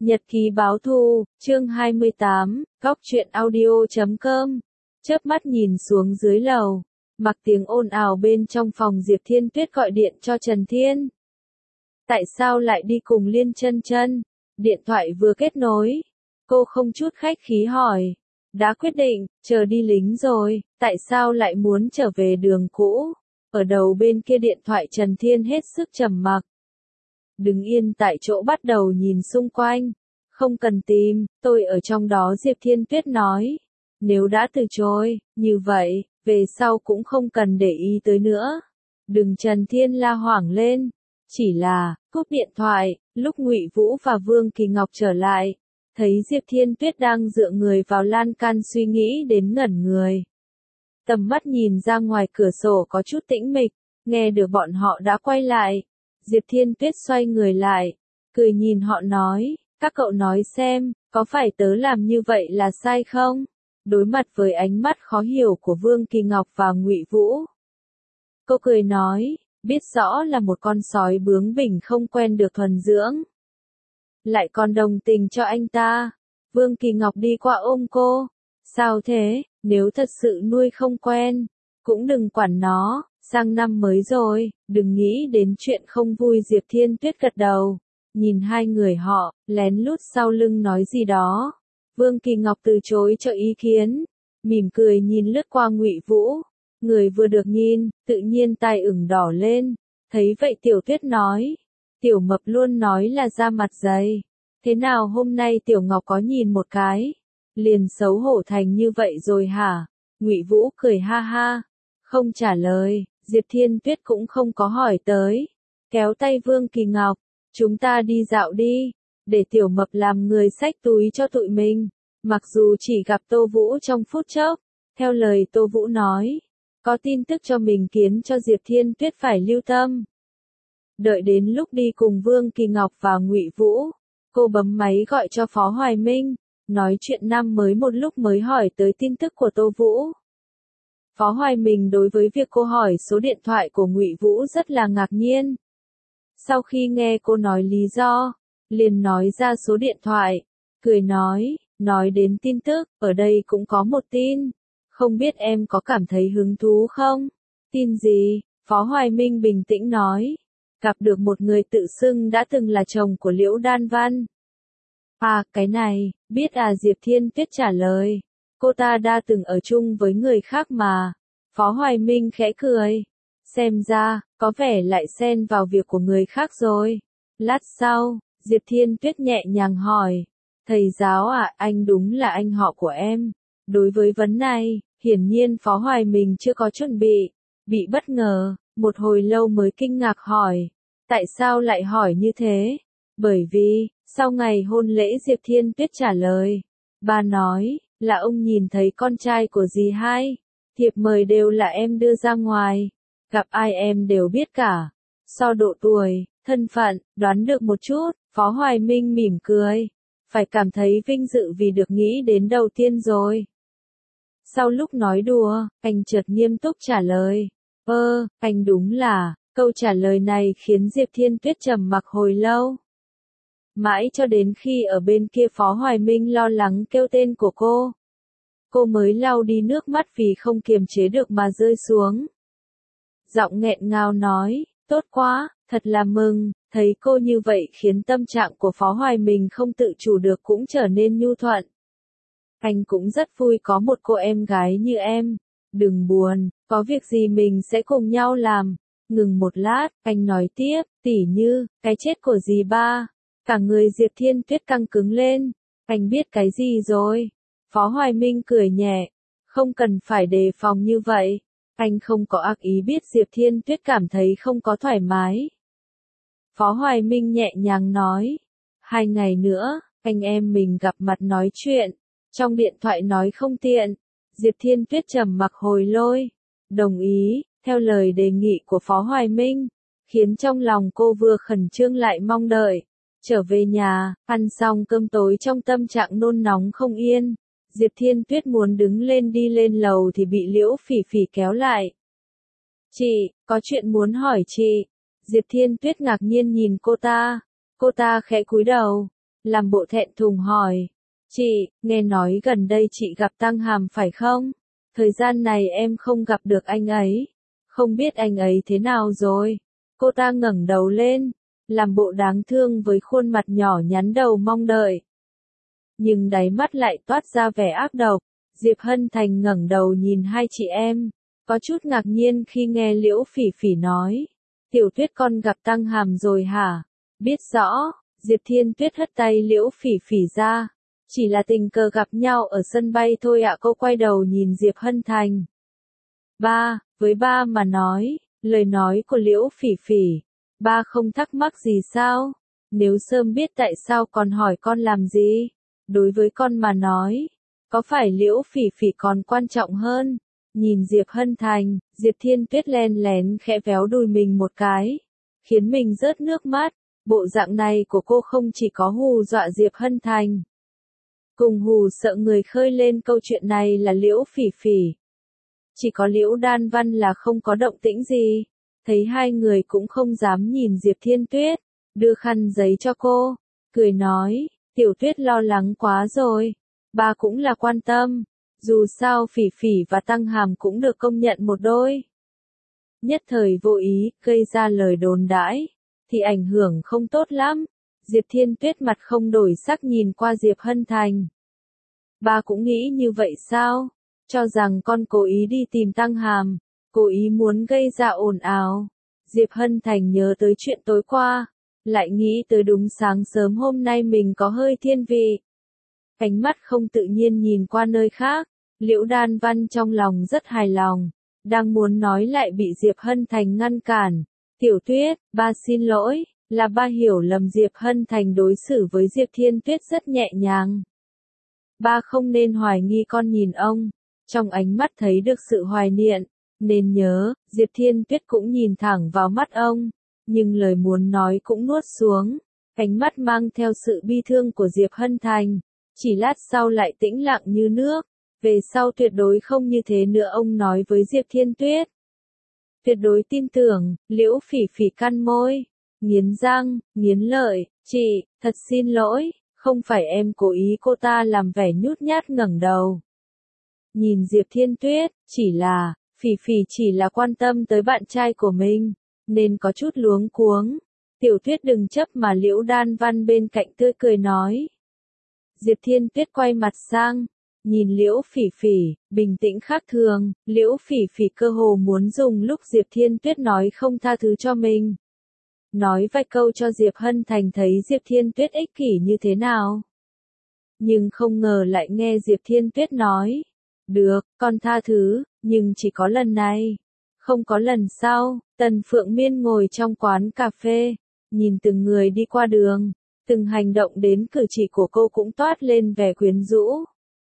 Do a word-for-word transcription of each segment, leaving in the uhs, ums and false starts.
Nhật ký báo thù, chương hai mươi tám, góc truyện audio chấm com. Chớp mắt nhìn xuống dưới lầu, mặc tiếng ồn ào bên trong phòng Diệp Thiên Tuyết gọi điện cho Trần Thiên. Tại sao lại đi cùng Liên Chân Chân? Điện thoại vừa kết nối, cô không chút khách khí hỏi. Đã quyết định, chờ đi lính rồi, tại sao lại muốn trở về đường cũ? Ở đầu bên kia điện thoại Trần Thiên hết sức trầm mặc. Đứng yên tại chỗ bắt đầu nhìn xung quanh. Không cần tìm, tôi ở trong đó Diệp Thiên Tuyết nói. Nếu đã từ chối, như vậy, về sau cũng không cần để ý tới nữa. Đừng Trần Thiên la hoảng lên. Chỉ là, cúp điện thoại, lúc Ngụy Vũ và Vương Kỳ Ngọc trở lại. Thấy Diệp Thiên Tuyết đang dựa người vào lan can suy nghĩ đến ngẩn người. Tầm mắt nhìn ra ngoài cửa sổ có chút tĩnh mịch, nghe được bọn họ đã quay lại. Diệp Thiên Tuyết xoay người lại, cười nhìn họ nói, các cậu nói xem, có phải tớ làm như vậy là sai không? Đối mặt với ánh mắt khó hiểu của Vương Kỳ Ngọc và Ngụy Vũ. Cô cười nói, biết rõ là một con sói bướng bỉnh không quen được thuần dưỡng. Lại còn đồng tình cho anh ta. Vương Kỳ Ngọc đi qua ôm cô. Sao thế, nếu thật sự nuôi không quen, cũng đừng quản nó, sang năm mới rồi, đừng nghĩ đến chuyện không vui. Diệp Thiên Tuyết gật đầu, nhìn hai người họ, lén lút sau lưng nói gì đó. Vương Kỳ Ngọc từ chối cho ý kiến, mỉm cười nhìn lướt qua Ngụy Vũ. Người vừa được nhìn, tự nhiên tai ửng đỏ lên. Thấy vậy Tiểu Tuyết nói, Tiểu Mập luôn nói là da mặt dày. Thế nào hôm nay Tiểu Ngọc có nhìn một cái, liền xấu hổ thành như vậy rồi hả? Ngụy Vũ cười ha ha, không trả lời. Diệp Thiên Tuyết cũng không có hỏi tới, kéo tay Vương Kỳ Ngọc, chúng ta đi dạo đi, để Tiểu Mập làm người xách túi cho tụi mình. Mặc dù chỉ gặp Tô Vũ trong phút chốc, theo lời Tô Vũ nói, có tin tức cho mình khiến cho Diệp Thiên Tuyết phải lưu tâm. Đợi đến lúc đi cùng Vương Kỳ Ngọc và Ngụy Vũ, cô bấm máy gọi cho Phó Hoài Minh, nói chuyện năm mới một lúc mới hỏi tới tin tức của Tô Vũ. Phó Hoài Minh đối với việc cô hỏi số điện thoại của Ngụy Vũ rất là ngạc nhiên. Sau khi nghe cô nói lý do, liền nói ra số điện thoại, cười nói, nói đến tin tức, ở đây cũng có một tin, không biết em có cảm thấy hứng thú không? Tin gì? Phó Hoài Minh bình tĩnh nói, gặp được một người tự xưng đã từng là chồng của Liễu Đan Văn. À, cái này, biết à? Diệp Thiên Tuyết trả lời, cô ta đã từng ở chung với người khác mà. Phó Hoài Minh khẽ cười, xem ra, có vẻ lại xen vào việc của người khác rồi. Lát sau, Diệp Thiên Tuyết nhẹ nhàng hỏi, thầy giáo à, anh đúng là anh họ của em. Đối với vấn này, hiển nhiên Phó Hoài Minh chưa có chuẩn bị, bị bất ngờ, một hồi lâu mới kinh ngạc hỏi, tại sao lại hỏi như thế? Bởi vì, sau ngày hôn lễ Diệp Thiên Tuyết trả lời, bà nói, là ông nhìn thấy con trai của dì hai, thiệp mời đều là em đưa ra ngoài, gặp ai em đều biết cả, so độ tuổi, thân phận, đoán được một chút. Phó Hoài Minh mỉm cười, phải cảm thấy vinh dự vì được nghĩ đến đầu tiên rồi. Sau lúc nói đùa, anh chợt nghiêm túc trả lời, ơ, anh đúng là, câu trả lời này khiến Diệp Thiên Tuyết trầm mặc hồi lâu. Mãi cho đến khi ở bên kia Phó Hoài Minh lo lắng kêu tên của cô, cô mới lau đi nước mắt vì không kiềm chế được mà rơi xuống. Giọng nghẹn ngào nói, tốt quá, thật là mừng, thấy cô như vậy khiến tâm trạng của Phó Hoài Minh không tự chủ được cũng trở nên nhu thuận. Anh cũng rất vui có một cô em gái như em, đừng buồn, có việc gì mình sẽ cùng nhau làm. Ngừng một lát, anh nói tiếp, tỉ như, cái chết của dì ba. Cả người Diệp Thiên Tuyết căng cứng lên, anh biết cái gì rồi? Phó Hoài Minh cười nhẹ, không cần phải đề phòng như vậy, anh không có ác ý. Biết Diệp Thiên Tuyết cảm thấy không có thoải mái. Phó Hoài Minh nhẹ nhàng nói, hai ngày nữa, anh em mình gặp mặt nói chuyện, trong điện thoại nói không tiện. Diệp Thiên Tuyết trầm mặc hồi lôi, đồng ý, theo lời đề nghị của Phó Hoài Minh, khiến trong lòng cô vừa khẩn trương lại mong đợi. Trở về nhà, ăn xong cơm tối trong tâm trạng nôn nóng không yên, Diệp Thiên Tuyết muốn đứng lên đi lên lầu thì bị Liễu Phỉ Phỉ kéo lại. Chị, có chuyện muốn hỏi chị. Diệp Thiên Tuyết ngạc nhiên nhìn cô ta, cô ta khẽ cúi đầu, làm bộ thẹn thùng hỏi. Chị, nghe nói gần đây chị gặp Tăng Hàm phải không? Thời gian này em không gặp được anh ấy. Không biết anh ấy thế nào rồi? Cô ta ngẩng đầu lên, làm bộ đáng thương với khuôn mặt nhỏ nhắn đầu mong đợi. Nhưng đáy mắt lại toát ra vẻ ác độc. Diệp Hân Thành ngẩng đầu nhìn hai chị em, có chút ngạc nhiên khi nghe Liễu Phỉ Phỉ nói. Tiểu Tuyết con gặp Tăng Hàm rồi hả? Biết rõ, Diệp Thiên Tuyết hất tay Liễu Phỉ Phỉ ra. Chỉ là tình cờ gặp nhau ở sân bay thôi ạ. Cô quay đầu nhìn Diệp Hân Thành. Ba, với ba mà nói, lời nói của Liễu Phỉ Phỉ, ba không thắc mắc gì sao? Nếu sớm biết tại sao còn hỏi con làm gì? Đối với con mà nói, có phải Liễu Phỉ Phỉ còn quan trọng hơn? Nhìn Diệp Hân Thành, Diệp Thiên Tuyết len lén khẽ véo đùi mình một cái, khiến mình rớt nước mắt. Bộ dạng này của cô không chỉ có hù dọa Diệp Hân Thành, cùng hù sợ người khơi lên câu chuyện này là Liễu Phỉ Phỉ. Chỉ có Liễu Đan Văn là không có động tĩnh gì. Thấy hai người cũng không dám nhìn Diệp Thiên Tuyết, đưa khăn giấy cho cô, cười nói, Tiểu Tuyết lo lắng quá rồi. Ba cũng là quan tâm, dù sao Phỉ Phỉ và Tăng Hàm cũng được công nhận một đôi. Nhất thời vô ý, gây ra lời đồn đãi, thì ảnh hưởng không tốt lắm. Diệp Thiên Tuyết mặt không đổi sắc nhìn qua Diệp Hân Thành. Ba cũng nghĩ như vậy sao? Cho rằng con cố ý đi tìm Tăng Hàm, cố ý muốn gây ra ồn ào. Diệp Hân Thành nhớ tới chuyện tối qua, lại nghĩ tới đúng sáng sớm hôm nay mình có hơi thiên vị. Ánh mắt không tự nhiên nhìn qua nơi khác, Liễu Đan Văn trong lòng rất hài lòng, đang muốn nói lại bị Diệp Hân Thành ngăn cản. Tiểu Tuyết, ba xin lỗi, là ba hiểu lầm. Diệp Hân Thành đối xử với Diệp Thiên Tuyết rất nhẹ nhàng. Ba không nên hoài nghi con nhìn ông, trong ánh mắt thấy được sự hoài niệm, nên nhớ, Diệp Thiên Tuyết cũng nhìn thẳng vào mắt ông, nhưng lời muốn nói cũng nuốt xuống, ánh mắt mang theo sự bi thương của Diệp Hân Thành, chỉ lát sau lại tĩnh lặng như nước, về sau tuyệt đối không như thế nữa ông nói với Diệp Thiên Tuyết. Tuyệt đối tin tưởng. Liễu Phỉ Phỉ cắn môi, nghiến răng, nghiến lợi, chị, thật xin lỗi, không phải em cố ý. Cô ta làm vẻ nhút nhát ngẩng đầu nhìn Diệp Thiên Tuyết, chỉ là, Phỉ Phỉ chỉ là quan tâm tới bạn trai của mình, nên có chút luống cuống. Tiểu Tuyết đừng chấp mà. Liễu Đan Văn bên cạnh tươi cười nói. Diệp Thiên Tuyết quay mặt sang, nhìn Liễu Phỉ Phỉ, bình tĩnh khác thường. Liễu Phỉ Phỉ cơ hồ muốn dùng lúc Diệp Thiên Tuyết nói không tha thứ cho mình, nói vài câu cho Diệp Hân Thành thấy Diệp Thiên Tuyết ích kỷ như thế nào. Nhưng không ngờ lại nghe Diệp Thiên Tuyết nói, được, con tha thứ, nhưng chỉ có lần này, không có lần sau. Tần Phượng Miên ngồi trong quán cà phê, nhìn từng người đi qua đường, từng hành động đến cử chỉ của cô cũng toát lên vẻ quyến rũ.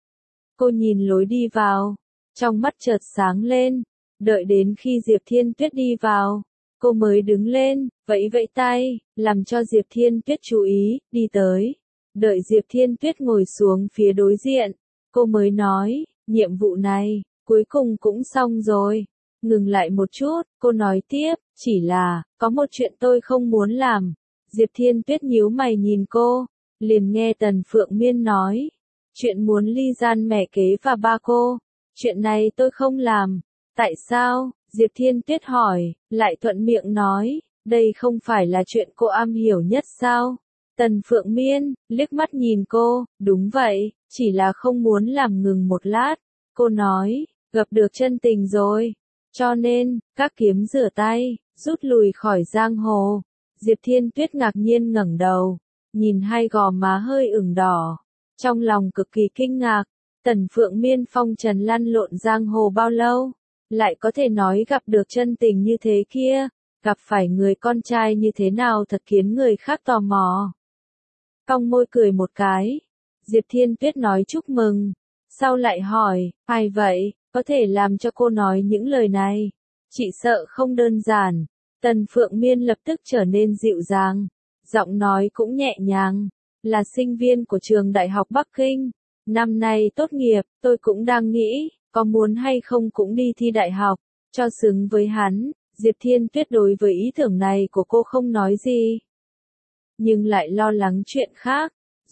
Cô nhìn lối đi vào, trong mắt chợt sáng lên, đợi đến khi Diệp Thiên Tuyết đi vào, cô mới đứng lên, vẫy vẫy tay, làm cho Diệp Thiên Tuyết chú ý, đi tới. Đợi Diệp Thiên Tuyết ngồi xuống phía đối diện, cô mới nói, nhiệm vụ này, cuối cùng cũng xong rồi. Ngừng lại một chút, cô nói tiếp, chỉ là, có một chuyện tôi không muốn làm. Diệp Thiên Tuyết nhíu mày nhìn cô, liền nghe Tần Phượng Miên nói, chuyện muốn ly gian mẹ kế và ba cô, chuyện này tôi không làm. Tại sao? Diệp Thiên Tuyết hỏi, lại thuận miệng nói, đây không phải là chuyện cô am hiểu nhất sao? Tần Phượng Miên, liếc mắt nhìn cô, đúng vậy, chỉ là không muốn làm. Ngừng một lát, cô nói, gặp được chân tình rồi, cho nên, các kiếm rửa tay, rút lui khỏi giang hồ. Diệp Thiên Tuyết ngạc nhiên ngẩng đầu, nhìn hai gò má hơi ửng đỏ, trong lòng cực kỳ kinh ngạc. Tần Phượng Miên phong trần lăn lộn giang hồ bao lâu, lại có thể nói gặp được chân tình như thế kia, gặp phải người con trai như thế nào thật khiến người khác tò mò. Cong môi cười một cái, Diệp Thiên Tuyết nói chúc mừng, sau lại hỏi, ai vậy, có thể làm cho cô nói những lời này, chị sợ không đơn giản. Tần Phượng Miên lập tức trở nên dịu dàng, giọng nói cũng nhẹ nhàng, là sinh viên của trường Đại học Bắc Kinh, năm nay tốt nghiệp, tôi cũng đang nghĩ, có muốn hay không cũng đi thi đại học, cho xứng với hắn. Diệp Thiên Tuyết đối với ý tưởng này của cô không nói gì, nhưng lại lo lắng chuyện khác.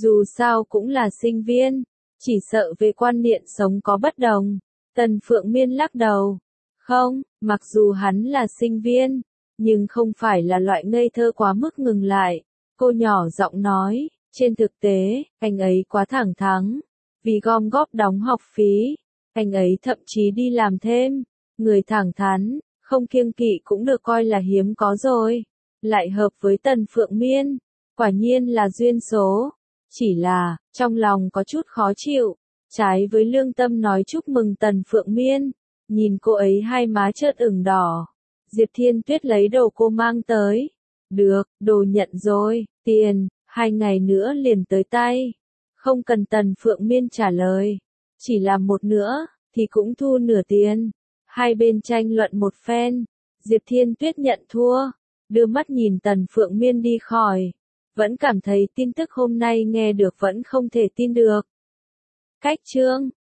Dù sao cũng là sinh viên, chỉ sợ về quan niệm sống có bất đồng. Tần Phượng Miên lắc đầu. Không, mặc dù hắn là sinh viên, nhưng không phải là loại ngây thơ quá mức ngừng lại. Cô nhỏ giọng nói, trên thực tế, anh ấy quá thẳng thắn. Vì gom góp đóng học phí, anh ấy thậm chí đi làm thêm. Người thẳng thắn, không kiêng kỵ cũng được coi là hiếm có rồi. Lại hợp với Tần Phượng Miên, quả nhiên là duyên số. Chỉ là, trong lòng có chút khó chịu, trái với lương tâm nói chúc mừng Tần Phượng Miên, nhìn cô ấy hai má chớt ửng đỏ. Diệp Thiên Tuyết lấy đồ cô mang tới. Được, đồ nhận rồi, tiền, hai ngày nữa liền tới tay. Không cần Tần Phượng Miên trả lời, chỉ làm một nữa, thì cũng thu nửa tiền. Hai bên tranh luận một phen, Diệp Thiên Tuyết nhận thua, đưa mắt nhìn Tần Phượng Miên đi khỏi. Vẫn cảm thấy tin tức hôm nay nghe được vẫn không thể tin được. Cách chương